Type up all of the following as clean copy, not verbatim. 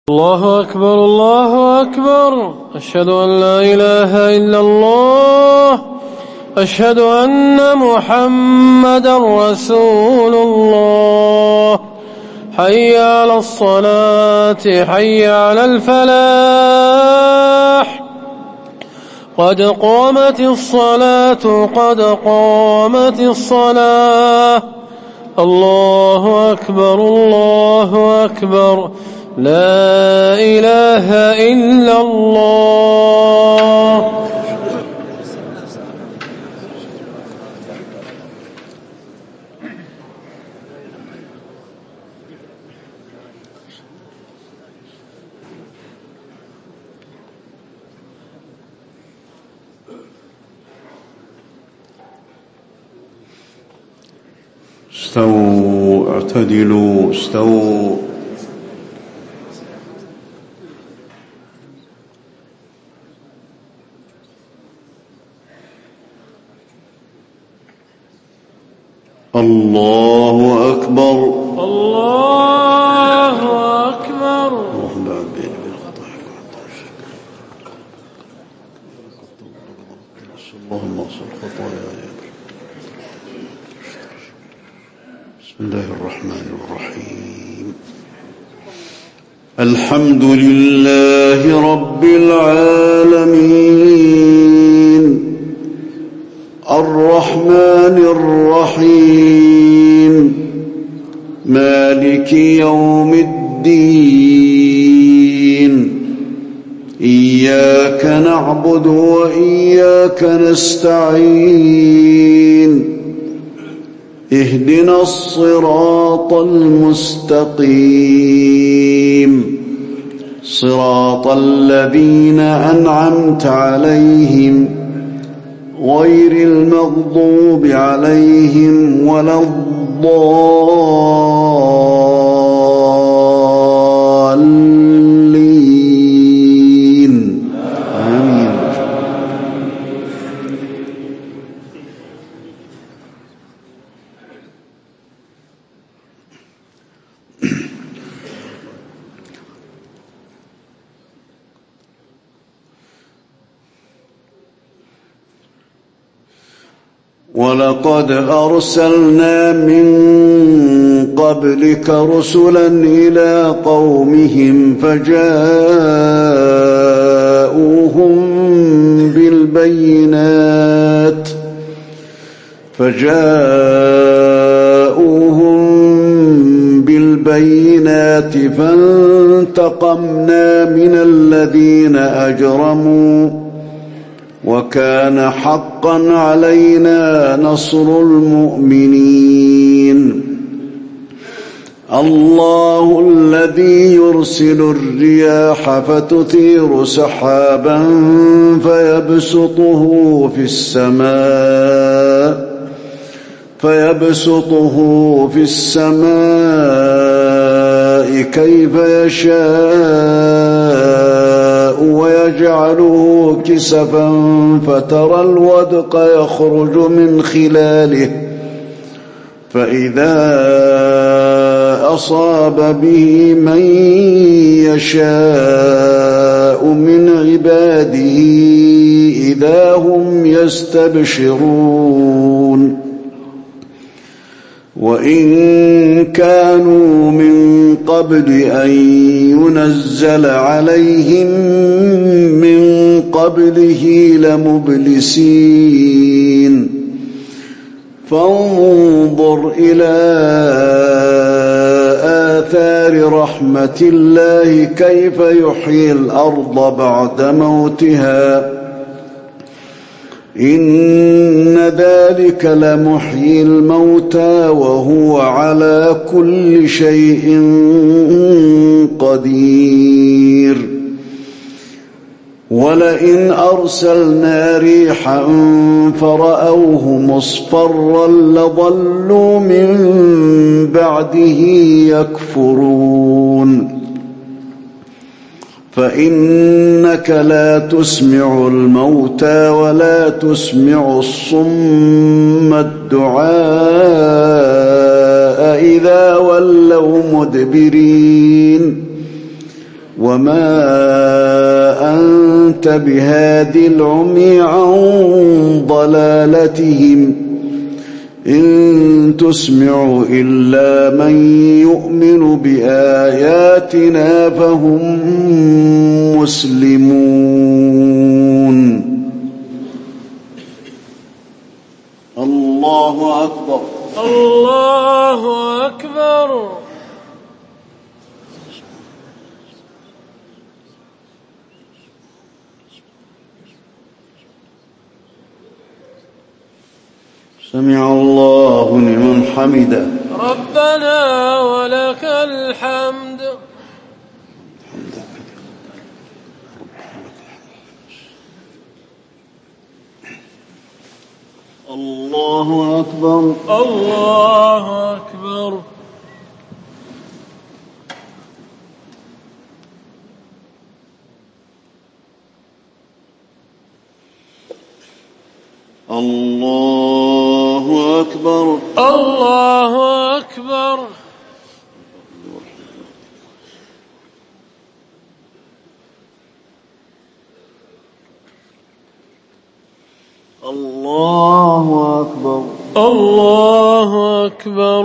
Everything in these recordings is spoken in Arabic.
الله أكبر الله أكبر. أشهد أن لا إله إلا الله. أشهد أن محمدا رسول الله. حي على الصلاة حي على الفلاح. قد قامت الصلاة قد قامت الصلاة. الله أكبر الله أكبر. لا إله إلا الله. استووا اعتدلوا استووا. الله أكبر الله أكبر. اللهم اغفر خطاياي. بسم الله الرحمن الرحيم. الحمد لله رب العالمين الرحمن الرحيم مالك يوم الدين. إياك نعبد وإياك نستعين. اهدنا الصراط المستقيم صراط الذين أنعمت عليهم غير المغضوب عليهم ولا الضالين. آمين. ولقد أرسلنا من قبلك رسلا إلى قومهم فجاءوهم بالبينات فانتقمنا من الذين أجرموا وكان حقا علينا نصر المؤمنين. الله الذي يرسل الرياح فتثير سحابا فيبسطه في السماء كيف يشاء ويجعله كسفا فترى الودق يخرج من خلاله فإذا أصاب به من يشاء من عباده إذا هم يستبشرون. وإن كانوا من قبل أن ينزل عليهم من قبله لمبلسين. فانظر إلى آثار رحمة الله كيف يحيي الأرض بعد موتها إن ذلك لمحيي الموتى وهو على كل شيء قدير. ولئن أرسلنا ريحا فرأوه مصفرا لظلوا من بعده يكفرون. فإنك لا تسمع الموتى ولا تسمع الصم الدعاء إذا ولوا مدبرين. وما أنت بهاد العمي عن ضلالتهم إن تسمع إلا من يؤمن بآياتنا فهم مسلمون. الله أكبر. الله أكبر. سمع الله لمن حمده. ربنا ولك الحمد. الله أكبر. الله أكبر. الله أكبر. الله أكبر. الله أكبر. الله أكبر.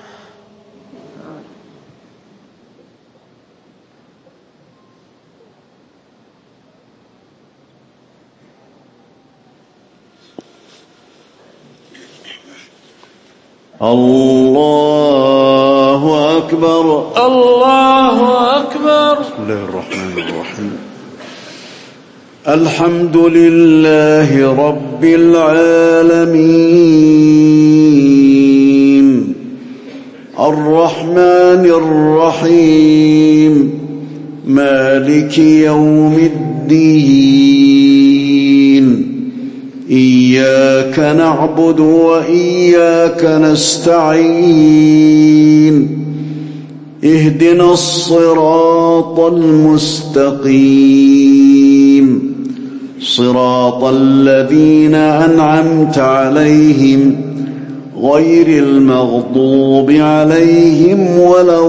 الله أكبر. الله أكبر. بسم الله الرحمن الرحيم. الحمد لله رب العالمين الرحمن الرحيم مالك يوم الدين إياك نعبد وإياك نستعين اهدنا الصراط المستقيم صراط الذين أنعمت عليهم غير المغضوب عليهم ولا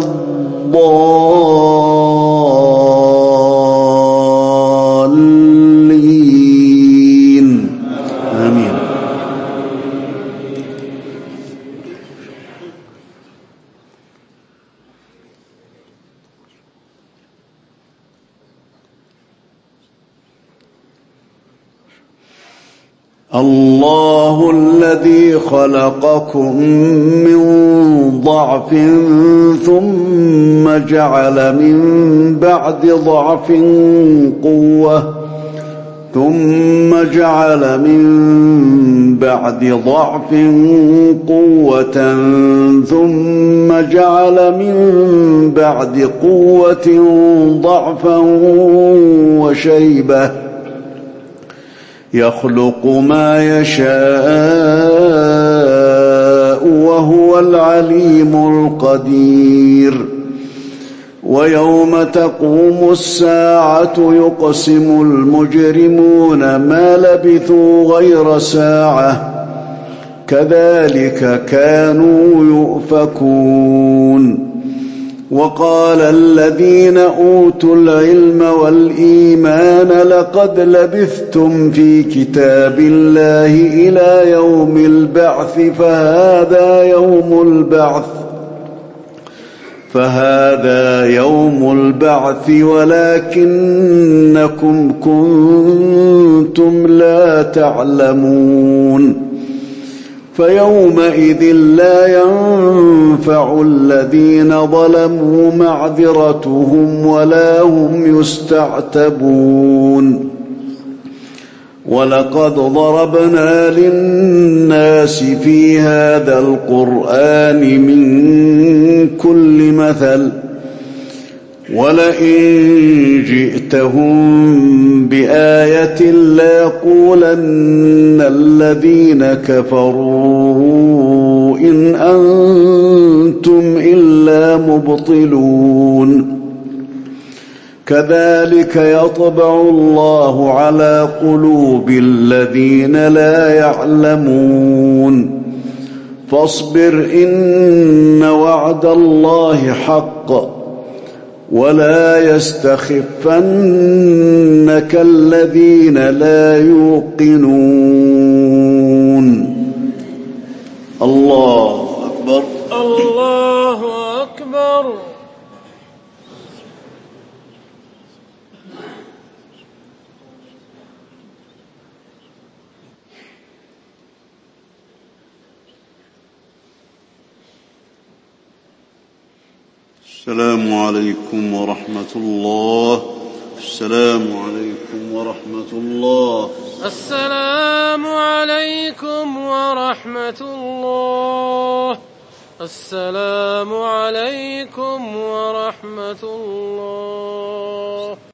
الضالين آمين. الله الذي خلقكم من ضعف ثم جعل من بعد ضعف قوة ثم جعل من بعد ضعف قوة ثم جعل من بعد قوة ضعفا وشيبة يخلق ما يشاء وهو العليم القدير. ويوم تقوم الساعة يقسم المجرمون ما لبثوا غير ساعة كذلك كانوا يؤفكون. وقال الذين أوتوا العلم والإيمان لقد لبثتم في كتاب الله إلى يوم البعث فهذا يوم البعث ولكنكم كنتم لا تعلمون. فيومئذ لا ينفع الذين ظلموا معذرتهم ولا هم يستعتبون. ولقد ضربنا للناس في هذا القرآن من كل مثل ولئن جئتهم بآية ليقولن الذين كفروا إن أنتم إلا مبطلون. كذلك يطبع الله على قلوب الذين لا يعلمون. فاصبر إن وعد الله حق ولا يستخفنك الذين لا يوقنون. الله أكبر. الله أكبر. السلام عليكم ورحمة الله. السلام عليكم ورحمة الله. السلام عليكم ورحمة الله. السلام عليكم ورحمة الله.